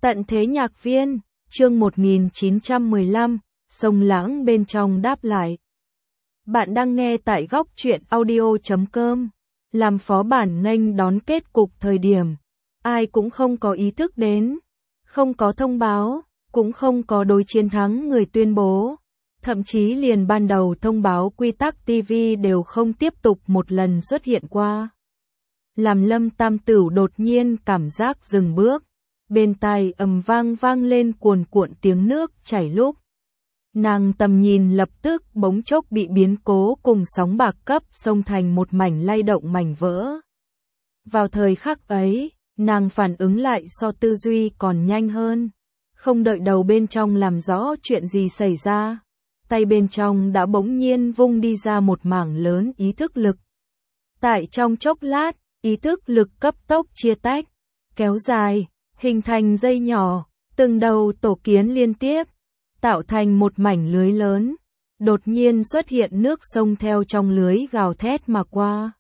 Tận thế nhạc viên, chương 1915, sông lãng bên trong đáp lại. Bạn đang nghe tại góc truyện audio.com. Làm phó bản nghênh đón kết cục thời điểm, ai cũng không có ý thức đến, không có thông báo, cũng không có đối chiến thắng người tuyên bố. Thậm chí liền ban đầu thông báo quy tắc TV đều không tiếp tục một lần xuất hiện qua. Làm Lâm Tam Tửu đột nhiên cảm giác dừng bước. Bên tai ầm vang lên cuồn cuộn tiếng nước chảy lúc. Nàng tầm nhìn lập tức bỗng chốc bị biến cố cùng sóng bạc cấp xông thành một mảnh lay động mảnh vỡ. Vào thời khắc ấy, nàng phản ứng lại so tư duy còn nhanh hơn. Không đợi đầu bên trong làm rõ chuyện gì xảy ra. Tay bên trong đã bỗng nhiên vung đi ra một mảng lớn ý thức lực. Tại trong chốc lát, ý thức lực cấp tốc chia tách, kéo dài, hình thành dây nhỏ, từng đầu tổ kiến liên tiếp, tạo thành một mảnh lưới lớn. Đột nhiên xuất hiện nước sông theo trong lưới gào thét mà qua.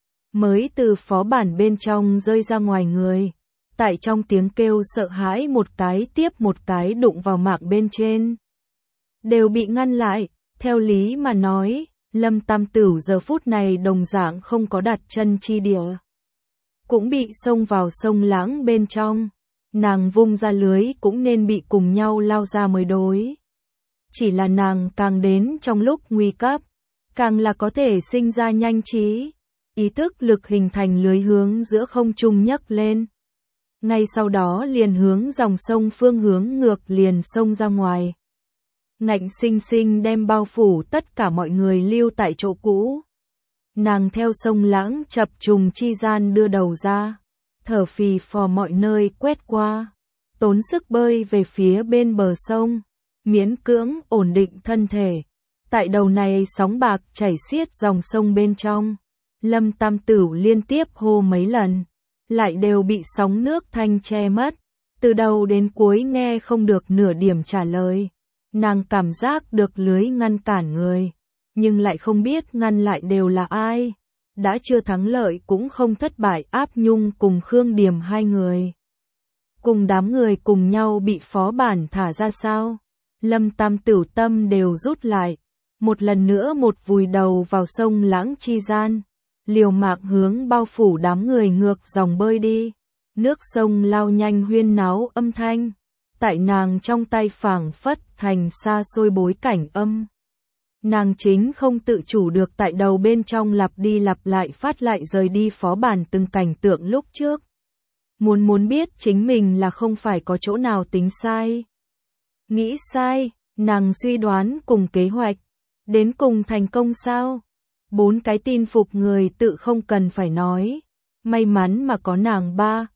Mới từ phó bản bên trong rơi ra ngoài người. Tại trong tiếng kêu sợ hãi một cái tiếp một cái đụng vào mạng bên trên. Đều bị ngăn lại, theo lý mà nói, Lâm Tam Tửu giờ phút này đồng dạng không có đặt chân chi địa. Cũng bị xông vào sông lãng bên trong. Nàng vung ra lưới cũng nên bị cùng nhau lao ra mới đối. Chỉ là nàng càng đến trong lúc nguy cấp, càng là có thể sinh ra nhanh trí. Ý thức lực hình thành lưới hướng giữa không trung nhấc lên. Ngay sau đó liền hướng dòng sông phương hướng ngược liền xông ra ngoài. Ngạnh sinh sinh đem bao phủ tất cả mọi người lưu tại chỗ cũ. Nàng theo sông lãng chập trùng chi gian đưa đầu ra. Thở phì phò mọi nơi quét qua, tốn sức bơi về phía bên bờ sông, miễn cưỡng ổn định thân thể. Tại đầu này sóng bạc chảy xiết dòng sông bên trong, Lâm Tam Tửu liên tiếp hô mấy lần, lại đều bị sóng nước thanh che mất. Từ đầu đến cuối nghe không được nửa điểm trả lời. Nàng cảm giác được lưới ngăn cản người, nhưng lại không biết ngăn lại đều là ai. Đã chưa thắng lợi cũng không thất bại Áp Nhung cùng Khương Điềm hai người. Cùng đám người cùng nhau bị phó bản thả ra sao? Lâm Tam Tửu tâm đều rút lại. Một lần nữa một vùi đầu vào sông lãng chi gian. Liều mạng hướng bao phủ đám người ngược dòng bơi đi. Nước sông lao nhanh huyên náo âm thanh. Tại nàng trong tay phảng phất thành xa xôi bối cảnh âm. Nàng chính không tự chủ được tại đầu bên trong lặp đi lặp lại phát lại rời đi phó bản từng cảnh tượng lúc trước. Muốn biết chính mình là không phải có chỗ nào tính sai. Nghĩ sai, nàng suy đoán cùng kế hoạch. Đến cùng thành công sao? 4 cái tin phục người tự không cần phải nói. May mắn mà có nàng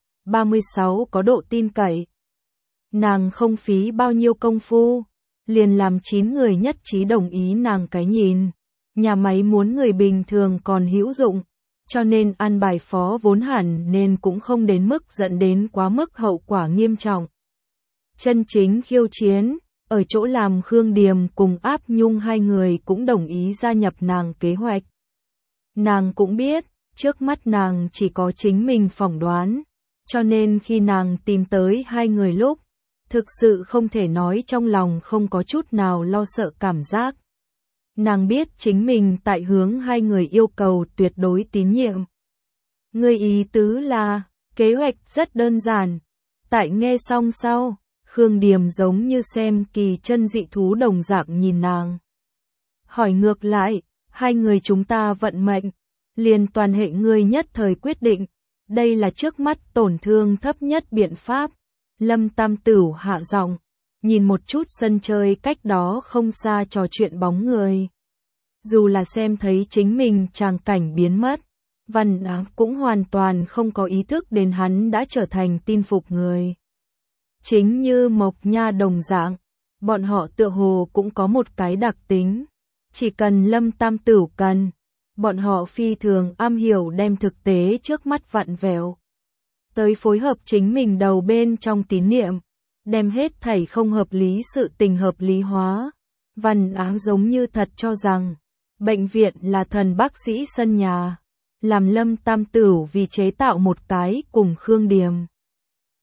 36 có độ tin cậy. Nàng không phí bao nhiêu công phu. Liền làm 9 người nhất trí đồng ý nàng cái nhìn. Nhà máy muốn người bình thường còn hữu dụng, cho nên an bài phó vốn hẳn nên cũng không đến mức dẫn đến quá mức hậu quả nghiêm trọng. Chân chính khiêu chiến, ở chỗ làm Khương Điềm cùng Áp Nhung hai người cũng đồng ý gia nhập nàng kế hoạch. Nàng cũng biết, trước mắt nàng chỉ có chính mình phỏng đoán, cho nên khi nàng tìm tới hai người lúc, thực sự không thể nói trong lòng không có chút nào lo sợ cảm giác. Nàng biết chính mình tại hướng hai người yêu cầu tuyệt đối tín nhiệm. Người ý tứ là, kế hoạch rất đơn giản. Tại nghe xong sau, Khương Điềm giống như xem kỳ chân dị thú đồng dạng nhìn nàng. Hỏi ngược lại, hai người chúng ta vận mệnh, liền toàn hệ ngươi nhất thời quyết định. Đây là trước mắt tổn thương thấp nhất biện pháp. Lâm Tam Tửu hạ giọng, nhìn một chút sân chơi cách đó không xa trò chuyện bóng người. Dù là xem thấy chính mình tràng cảnh biến mất, Văn Ám cũng hoàn toàn không có ý thức đến hắn đã trở thành tin phục người. Chính như Mộc Nha đồng dạng, bọn họ tựa hồ cũng có một cái đặc tính. Chỉ cần Lâm Tam Tửu cần, bọn họ phi thường am hiểu đem thực tế trước mắt vặn vẹo. Tới phối hợp chính mình đầu bên trong tín niệm, đem hết thảy không hợp lý sự tình hợp lý hóa. Văn Áng giống như thật cho rằng, bệnh viện là thần bác sĩ sân nhà, làm Lâm Tam Tửu vì chế tạo một cái cùng Khương Điềm.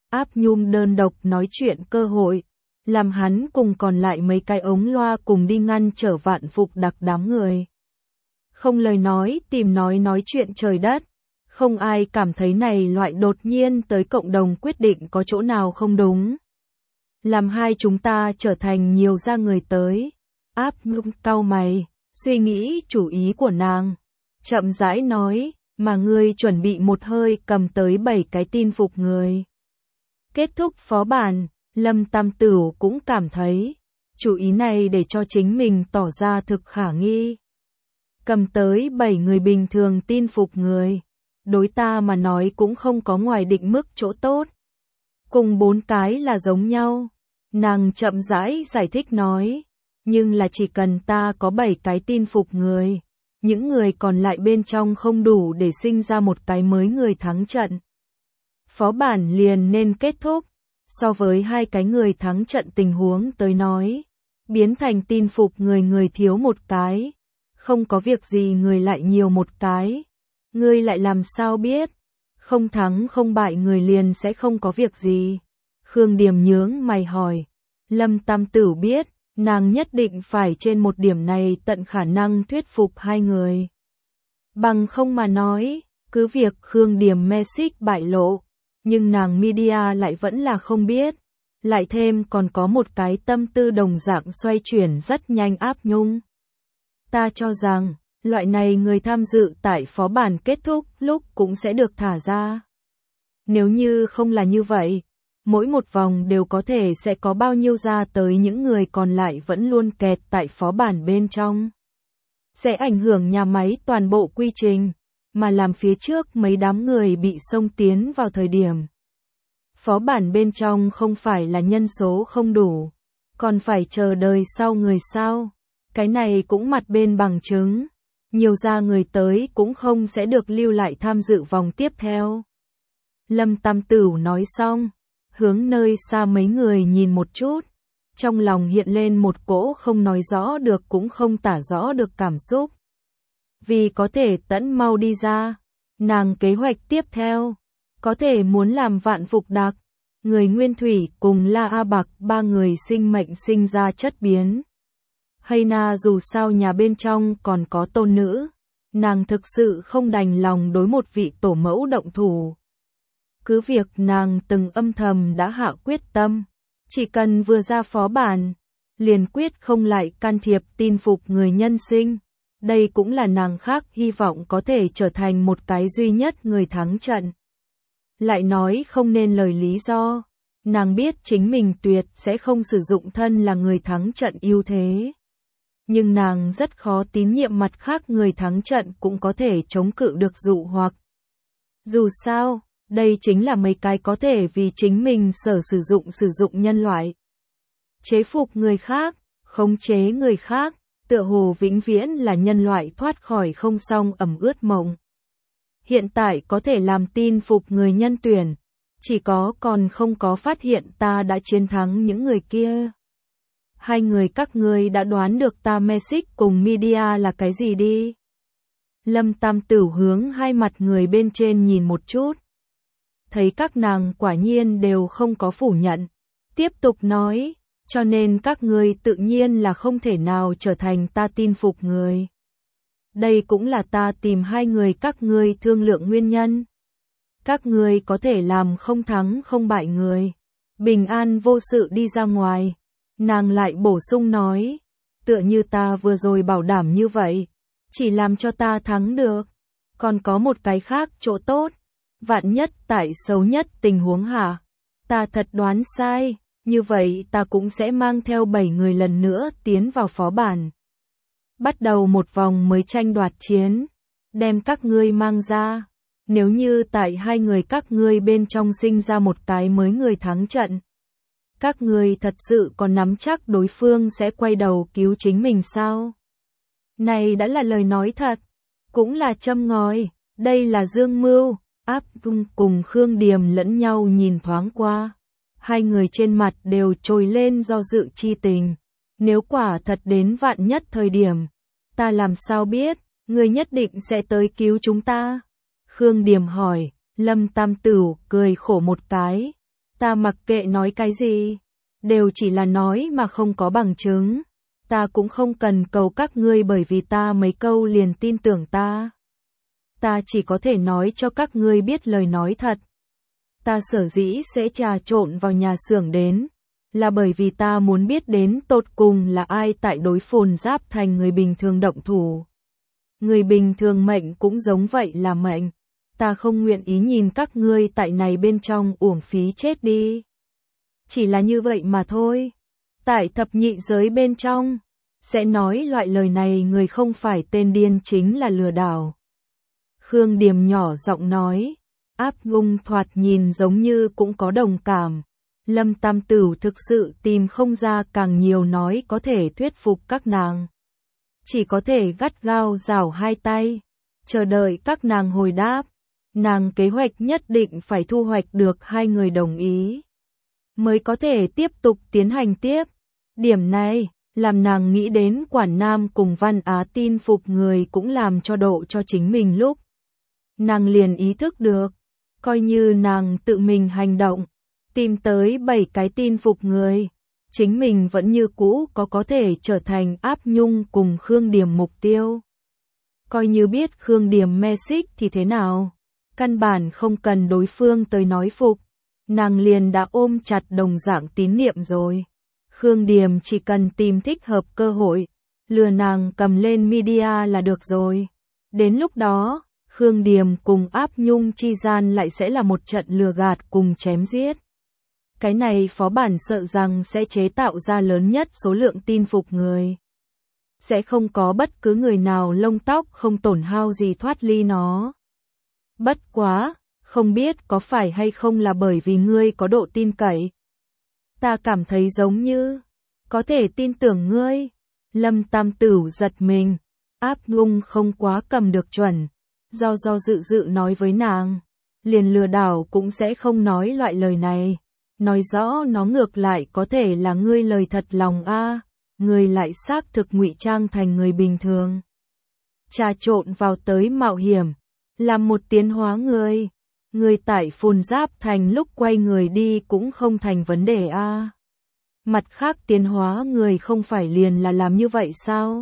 Áp Nhung đơn độc nói chuyện cơ hội, làm hắn cùng còn lại mấy cái ống loa cùng đi ngăn trở Vạn Phục Đặc đám người. Không lời nói tìm nói chuyện trời đất, không ai cảm thấy này loại đột nhiên tới cộng đồng quyết định có chỗ nào không đúng. Làm hai chúng ta trở thành nhiều ra người tới. Áp Nhung cau mày, suy nghĩ chủ ý của nàng. Chậm rãi nói, mà ngươi chuẩn bị một hơi cầm tới 7 cái tin phục người. Kết thúc phó bản, Lâm Tam Tửu cũng cảm thấy, chủ ý này để cho chính mình tỏ ra thực khả nghi. Cầm tới 7 người bình thường tin phục người, đối ta mà nói cũng không có ngoài định mức chỗ tốt. Cùng 4 cái là giống nhau. Nàng chậm rãi giải thích nói, nhưng là chỉ cần ta có 7 cái tin phục người, những người còn lại bên trong không đủ để sinh ra một cái mới người thắng trận. Phó bản liền nên kết thúc, so với 2 cái người thắng trận tình huống tới nói, biến thành tin phục người thiếu một cái, không có việc gì người lại nhiều một cái. Ngươi lại làm sao biết, không thắng không bại người liền sẽ không có việc gì. Khương Điềm nhướng mày hỏi, Lâm Tam Tửu biết, nàng nhất định phải trên một điểm này tận khả năng thuyết phục 2 người. Bằng không mà nói, cứ việc Khương Điềm message bại lộ, nhưng nàng media lại vẫn là không biết. Lại thêm còn có một cái tâm tư đồng dạng xoay chuyển rất nhanh Áp Nhung. Ta cho rằng, loại này người tham dự tại phó bản kết thúc lúc cũng sẽ được thả ra. Nếu như không là như vậy, mỗi một vòng đều có thể sẽ có bao nhiêu ra tới những người còn lại vẫn luôn kẹt tại phó bản bên trong. Sẽ ảnh hưởng nhà máy toàn bộ quy trình, mà làm phía trước mấy đám người bị xông tiến vào thời điểm. Phó bản bên trong không phải là nhân số không đủ, còn phải chờ đời sau người sao. Cái này cũng mặt bên bằng chứng. Nhiều ra người tới cũng không sẽ được lưu lại tham dự vòng tiếp theo. Lâm Tam Tửu nói xong, hướng nơi xa mấy người nhìn một chút, trong lòng hiện lên một cỗ không nói rõ được cũng không tả rõ được cảm xúc. Vì có thể tẫn mau đi ra, nàng kế hoạch tiếp theo, có thể muốn làm Vạn Phục Đặc, người Nguyên Thủy cùng La A Bạc 3 người sinh mệnh sinh ra chất biến. Hay na dù sao nhà bên trong còn có tôn nữ, nàng thực sự không đành lòng đối một vị tổ mẫu động thủ. Cứ việc nàng từng âm thầm đã hạ quyết tâm, chỉ cần vừa ra phó bản, liền quyết không lại can thiệp tin phục người nhân sinh. Đây cũng là nàng khác hy vọng có thể trở thành một cái duy nhất người thắng trận. Lại nói không nên lời lý do, nàng biết chính mình tuyệt sẽ không sử dụng thân là người thắng trận ưu thế. Nhưng nàng rất khó tín nhiệm mặt khác người thắng trận cũng có thể chống cự được dụ hoặc. Dù sao, đây chính là mấy cái có thể vì chính mình sử dụng nhân loại. Chế phục người khác, khống chế người khác, tựa hồ vĩnh viễn là nhân loại thoát khỏi không xong ẩm ướt mộng. Hiện tại có thể làm tin phục người nhân tuyển, chỉ có còn không có phát hiện ta đã chiến thắng những người kia. 2 người các ngươi đã đoán được ta message cùng media là cái gì đi. Lâm Tam Tửu hướng 2 mặt người bên trên nhìn một chút. Thấy các nàng quả nhiên đều không có phủ nhận. Tiếp tục nói, cho nên các ngươi tự nhiên là không thể nào trở thành ta tin phục người. Đây cũng là ta tìm 2 người các ngươi thương lượng nguyên nhân. Các ngươi có thể làm không thắng không bại người, bình an vô sự đi ra ngoài. Nàng lại bổ sung nói, tựa như ta vừa rồi bảo đảm như vậy, chỉ làm cho ta thắng được. Còn có một cái khác chỗ tốt, vạn nhất tại xấu nhất tình huống hạ, ta thật đoán sai, như vậy ta cũng sẽ mang theo 7 người lần nữa tiến vào phó bản. Bắt đầu một vòng mới tranh đoạt chiến, đem các ngươi mang ra. Nếu như tại 2 người các ngươi bên trong sinh ra một cái mới người thắng trận, các ngươi thật sự còn nắm chắc đối phương sẽ quay đầu cứu chính mình sao? Này đã là lời nói thật, cũng là châm ngòi, đây là dương mưu. Áp Nhung cùng Khương Điềm lẫn nhau nhìn thoáng qua, 2 người trên mặt đều trồi lên do dự chi tình. Nếu quả thật đến vạn nhất thời điểm, ta làm sao biết, người nhất định sẽ tới cứu chúng ta? Khương Điềm hỏi. Lâm Tam Tửu cười khổ một cái, Ta mặc kệ nói cái gì, đều chỉ là nói mà không có bằng chứng. Ta cũng không cần cầu các ngươi bởi vì ta mấy câu liền tin tưởng ta. Ta chỉ có thể nói cho các ngươi biết lời nói thật. Ta sở dĩ sẽ trà trộn vào nhà xưởng đến, là bởi vì ta muốn biết đến tột cùng là ai tại đối Phồn Giáp Thành người bình thường động thủ. Người bình thường mệnh cũng giống vậy là mệnh. Ta không nguyện ý nhìn các ngươi tại này bên trong uổng phí chết đi. Chỉ là như vậy mà thôi. Tại thập nhị giới bên trong, sẽ nói loại lời này người không phải tên điên chính là lừa đảo. Khương Điềm nhỏ giọng nói, Áp Ngung thoạt nhìn giống như cũng có đồng cảm. Lâm Tam Tửu thực sự tìm không ra càng nhiều nói có thể thuyết phục các nàng. Chỉ có thể gắt gao giảo hai tay, chờ đợi các nàng hồi đáp. Nàng kế hoạch nhất định phải thu hoạch được hai người đồng ý, mới có thể tiếp tục tiến hành tiếp. Điểm này, làm nàng nghĩ đến Quản Nam cùng Văn Á tin phục người cũng làm cho độ cho chính mình lúc. Nàng liền ý thức được, coi như nàng tự mình hành động, tìm tới 7 cái tin phục người, chính mình vẫn như cũ có thể trở thành Áp Nhung cùng Khương Điềm mục tiêu. Coi như biết Khương Điềm mê xích thì thế nào, căn bản không cần đối phương tới nói phục, nàng liền đã ôm chặt đồng dạng tín niệm rồi. Khương Điềm chỉ cần tìm thích hợp cơ hội, lừa nàng cầm lên media là được rồi. Đến lúc đó, Khương Điềm cùng Áp Nhung chi gian lại sẽ là một trận lừa gạt cùng chém giết. Cái này phó bản sợ rằng sẽ chế tạo ra lớn nhất số lượng tin phục người. Sẽ không có bất cứ người nào lông tóc không tổn hao gì thoát ly nó. Bất quá, không biết có phải hay không là bởi vì ngươi có độ tin cậy. Ta cảm thấy giống như, có thể tin tưởng ngươi. Lâm Tam Tửu giật mình, Áp Ngung không quá cầm được chuẩn. Do dự nói với nàng, liền lừa đảo cũng sẽ không nói loại lời này. Nói rõ nó ngược lại có thể là ngươi lời thật lòng a, ngươi lại xác thực ngụy trang thành người bình thường. Trà trộn vào tới mạo hiểm, làm một tiến hóa người. Người tại Phồn Giáp Thành lúc quay người đi cũng không thành vấn đề a. Mặt khác tiến hóa người không phải liền là làm như vậy sao?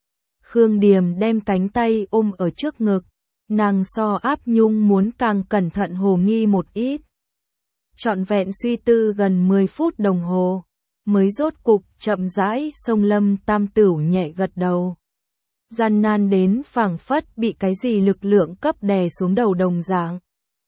Khương Điềm đem cánh tay ôm ở trước ngực, nàng so Áp Nhung muốn càng cẩn thận hồ nghi một ít. Trọn vẹn suy tư gần 10 phút đồng hồ, mới rốt cục chậm rãi xông Lâm Tam Tửu nhẹ gật đầu. Gian nan đến phảng phất bị cái gì lực lượng cấp đè xuống đầu đồng dạng.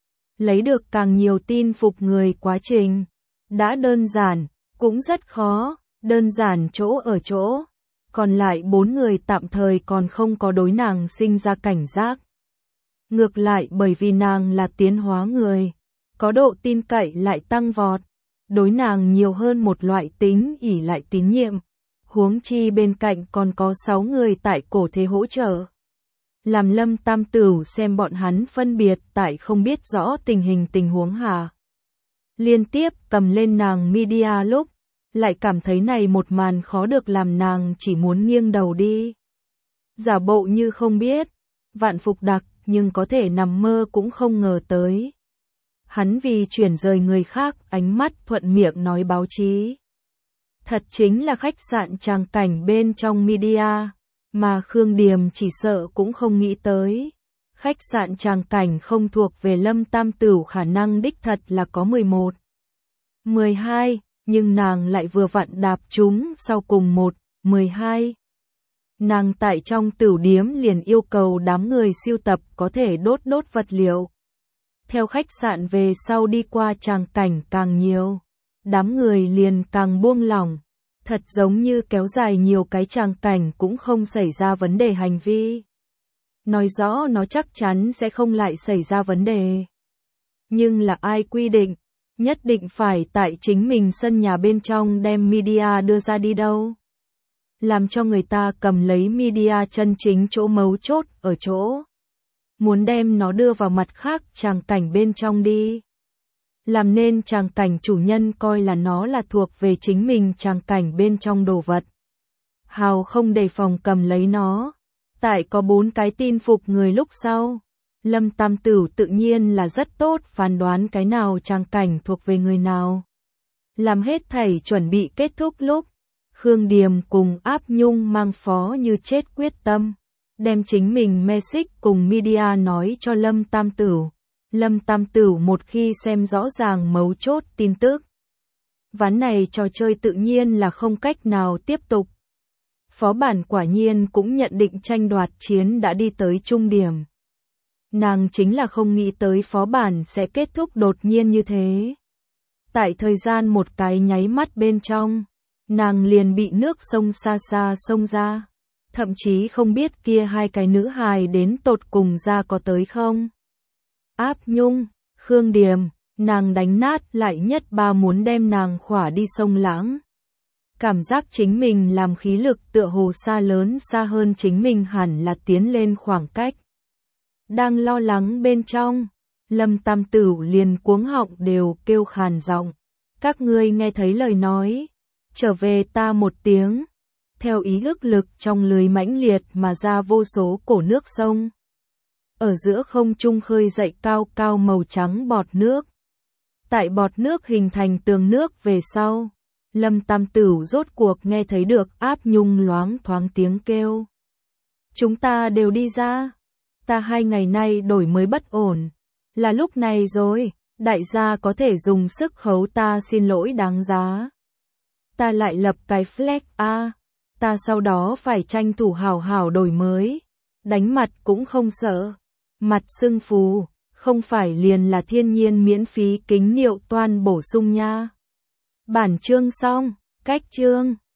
Lấy được càng nhiều tin phục người quá trình, đã đơn giản, cũng rất khó, đơn giản chỗ ở chỗ. Còn lại 4 người tạm thời còn không có đối nàng sinh ra cảnh giác. Ngược lại bởi vì nàng là tiến hóa người, có độ tin cậy lại tăng vọt, đối nàng nhiều hơn một loại tính ỷ lại tín nhiệm. Huống chi bên cạnh còn có 6 người tại cổ thế hỗ trợ. Làm Lâm Tam Tửu xem bọn hắn phân biệt tại không biết rõ tình huống hạ. Liên tiếp cầm lên nàng media lúc, lại cảm thấy này một màn khó được làm nàng chỉ muốn nghiêng đầu đi. Giả bộ như không biết, Vạn Phục Đặc nhưng có thể nằm mơ cũng không ngờ tới. Hắn vì chuyển rời người khác ánh mắt thuận miệng nói báo chí. Thật chính là khách sạn tràng cảnh bên trong media, mà Khương Điềm chỉ sợ cũng không nghĩ tới. Khách sạn tràng cảnh không thuộc về Lâm Tam Tửu khả năng đích thật là có 11, 12, nhưng nàng lại vừa vặn đạp chúng sau cùng 1, 12. Nàng tại trong tửu điếm liền yêu cầu đám người siêu tập có thể đốt vật liệu. Theo khách sạn về sau đi qua tràng cảnh càng nhiều, đám người liền càng buông lỏng. Thật giống như kéo dài nhiều cái tràng cảnh cũng không xảy ra vấn đề hành vi. Nói rõ nó chắc chắn sẽ không lại xảy ra vấn đề. Nhưng là ai quy định, nhất định phải tại chính mình sân nhà bên trong đem media đưa ra đi đâu. Làm cho người ta cầm lấy media chân chính chỗ mấu chốt ở chỗ. Muốn đem nó đưa vào mặt khác tràng cảnh bên trong đi. Làm nên tràng cảnh chủ nhân coi là nó là thuộc về chính mình tràng cảnh bên trong đồ vật. Hào không đề phòng cầm lấy nó. Tại có 4 cái tin phục người lúc sau. Lâm Tam Tửu tự nhiên là rất tốt phán đoán cái nào trang cảnh thuộc về người nào. Làm hết thảy chuẩn bị kết thúc lúc, Khương Điềm cùng Áp Nhung mang Phó Như Chết quyết tâm, đem chính mình message cùng media nói cho Lâm Tam Tửu. Lâm Tam Tửu một khi xem rõ ràng mấu chốt tin tức, ván này trò chơi tự nhiên là không cách nào tiếp tục. Phó bản quả nhiên cũng nhận định tranh đoạt chiến đã đi tới trung điểm. Nàng chính là không nghĩ tới phó bản sẽ kết thúc đột nhiên như thế. Tại thời gian một cái nháy mắt bên trong, nàng liền bị nước sông xa xa xông ra. Thậm chí không biết kia hai cái nữ hài đến tột cùng ra có tới không. Áp Nhung, Khương Điềm, nàng đánh nát lại nhất ba muốn đem nàng khỏa đi sông Lãng. Cảm giác chính mình làm khí lực tựa hồ xa lớn xa hơn chính mình hẳn là tiến lên khoảng cách. Đang lo lắng bên trong, Lâm Tam Tửu liền cuống họng đều kêu khàn giọng. Các ngươi nghe thấy lời nói, trở về ta một tiếng. Theo ý ức lực trong lưới mãnh liệt mà ra vô số cổ nước sông. Ở giữa không trung khơi dậy cao cao màu trắng bọt nước. Tại bọt nước hình thành tường nước về sau, Lâm Tam Tửu rốt cuộc nghe thấy được Áp Nhung loáng thoáng tiếng kêu. Chúng ta đều đi ra. Ta 2 ngày nay đổi mới bất ổn. Là lúc này rồi, đại gia có thể dùng sức khấu ta xin lỗi đáng giá. Ta lại lập cái flag A. Ta sau đó phải tranh thủ hảo hảo đổi mới. Đánh mặt cũng không sợ. Mặt sưng phù, không phải liền là thiên nhiên miễn phí kính niệu toan bổ sung nha. Bản chương xong, cách chương.